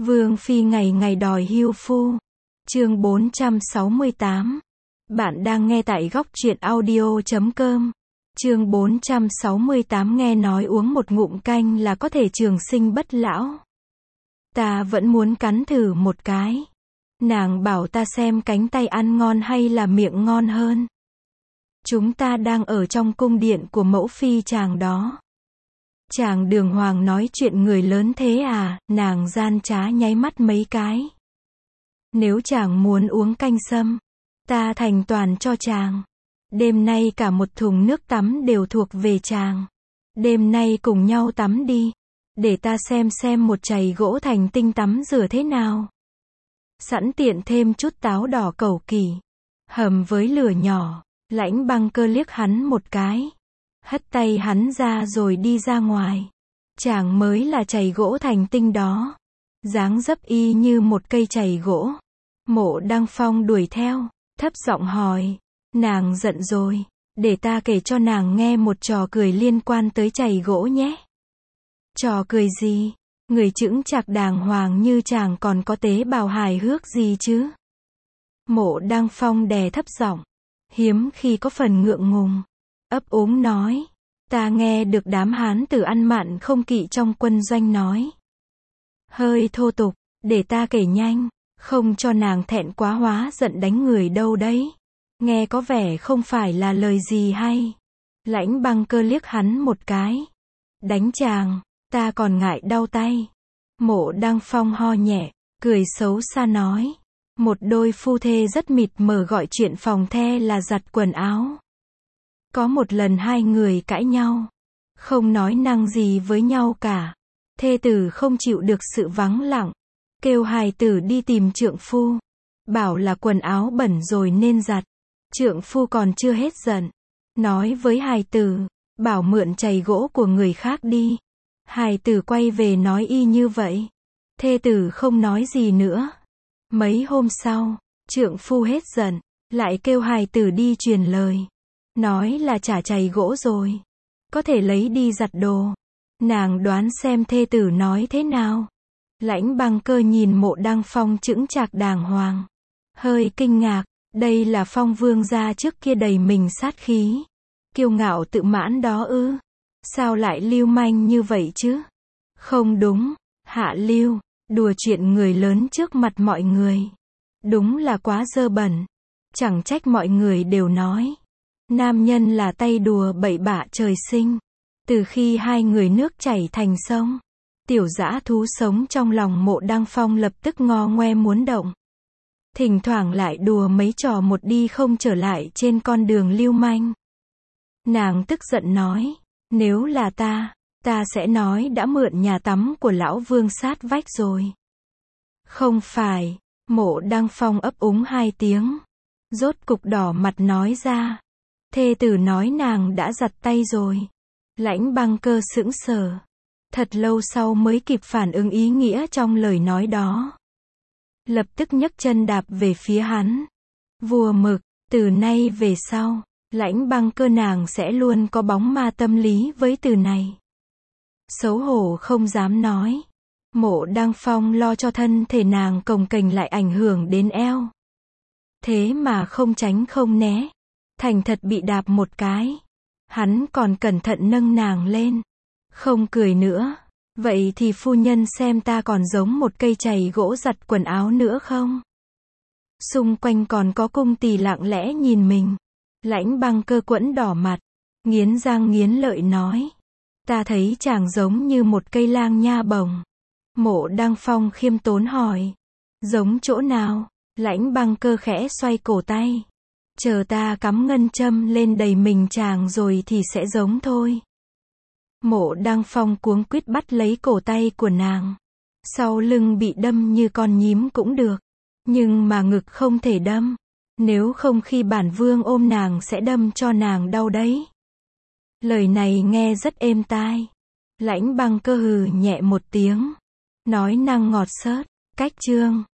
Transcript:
Vương phi ngày ngày đòi hưu phu. Chương 468. Bạn đang nghe tại góc truyện audio.com. Chương 468 nghe nói uống một ngụm canh là có thể trường sinh bất lão. Ta vẫn muốn cắn thử một cái. Nàng bảo ta xem cánh tay ăn ngon hay là miệng ngon hơn. Chúng ta đang ở trong cung điện của mẫu phi chàng đó. Chàng Đường Hoàng nói chuyện người lớn thế à, nàng gian trá nháy mắt mấy cái. Nếu chàng muốn uống canh sâm, ta thành toàn cho chàng. Đêm nay cả một thùng nước tắm đều thuộc về chàng. Đêm nay cùng nhau tắm đi. Để ta xem một chày gỗ thành tinh tắm rửa thế nào. Sẵn tiện thêm chút táo đỏ cẩu kỳ. Hầm với lửa nhỏ, Lãnh Băng Cơ liếc hắn một cái. Hất tay hắn ra rồi đi ra ngoài. Chàng mới là chày gỗ thành tinh đó. Dáng dấp y như một cây chày gỗ. Mộ Đăng Phong đuổi theo, thấp giọng hỏi. Nàng giận rồi, để ta kể cho nàng nghe một trò cười liên quan tới chày gỗ nhé. Trò cười gì? Người chững chạc đàng hoàng như chàng còn có tế bào hài hước gì chứ? Mộ Đăng Phong đè thấp giọng, hiếm khi có phần ngượng ngùng, ấp úng nói. Ta nghe được đám hán tử ăn mặn không kỵ trong quân doanh nói. Hơi thô tục, để ta kể nhanh, không cho nàng thẹn quá hóa giận đánh người đâu đấy. Nghe có vẻ không phải là lời gì hay. Lãnh Băng Cơ liếc hắn một cái. Đánh chàng, ta còn ngại đau tay. Mộ Đăng Phong ho nhẹ, cười xấu xa nói. Một đôi phu thê rất mịt mờ gọi chuyện phòng the là giặt quần áo. Có một lần hai người cãi nhau, không nói năng gì với nhau cả. Thê tử không chịu được sự vắng lặng, kêu hài tử đi tìm trượng phu, bảo là quần áo bẩn rồi nên giặt. Trượng phu còn chưa hết giận, nói với hài tử, bảo mượn chày gỗ của người khác đi. Hài tử quay về nói y như vậy. Thê tử không nói gì nữa. Mấy hôm sau, trượng phu hết giận, lại kêu hài tử đi truyền lời. Nói là trả chày gỗ rồi, có thể lấy đi giặt đồ. Nàng đoán xem thê tử nói thế nào. Lãnh Băng Cơ nhìn Mộ Đăng Phong chững chạc đàng hoàng, hơi kinh ngạc. Đây là Phong vương gia trước kia đầy mình sát khí, kiêu ngạo tự mãn đó ư? Sao lại lưu manh như vậy chứ? Không đúng, hạ lưu, đùa chuyện người lớn trước mặt mọi người. Đúng là quá dơ bẩn. Chẳng trách mọi người đều nói, nam nhân là tay đùa bậy bạ trời sinh. Từ khi hai người nước chảy thành sông, tiểu dã thú sống trong lòng Mộ Đăng Phong lập tức ngo ngoe muốn động. Thỉnh thoảng lại đùa mấy trò một đi không trở lại trên con đường lưu manh. Nàng tức giận nói, nếu là ta sẽ nói đã mượn nhà tắm của lão vương sát vách rồi. Không phải, Mộ Đăng Phong ấp úng hai tiếng. Rốt cục đỏ mặt nói ra. Thê tử nói nàng đã giặt tay rồi. Lãnh Băng Cơ sững sờ. Thật lâu sau mới kịp phản ứng ý nghĩa trong lời nói đó. Lập tức nhấc chân đạp về phía hắn. Vua Mực, từ nay về sau, Lãnh Băng Cơ nàng sẽ luôn có bóng ma tâm lý với từ này. Xấu hổ không dám nói. Mộ Đăng Phong lo cho thân thể nàng cồng kềnh lại ảnh hưởng đến eo. Thế mà không tránh không né, thành thật bị đạp một cái. Hắn còn cẩn thận nâng nàng lên. Không cười nữa. Vậy thì phu nhân xem ta còn giống một cây chày gỗ giặt quần áo nữa không? Xung quanh còn có cung tỳ lặng lẽ nhìn mình. Lãnh Băng Cơ quẫn đỏ mặt, nghiến răng nghiến lợi nói. Ta thấy chàng giống như một cây lang nha bồng. Mộ Đăng Phong khiêm tốn hỏi. Giống chỗ nào? Lãnh Băng Cơ khẽ xoay cổ tay. Chờ ta cắm ngân châm lên đầy mình chàng rồi thì sẽ giống thôi. Mộ Đăng Phong cuống quýt bắt lấy cổ tay của nàng. Sau lưng bị đâm như con nhím cũng được. Nhưng mà ngực không thể đâm. Nếu không khi bản vương ôm nàng sẽ đâm cho nàng đau đấy. Lời này nghe rất êm tai. Lãnh Băng Cơ hừ nhẹ một tiếng. Nói năng ngọt xớt. Cách chương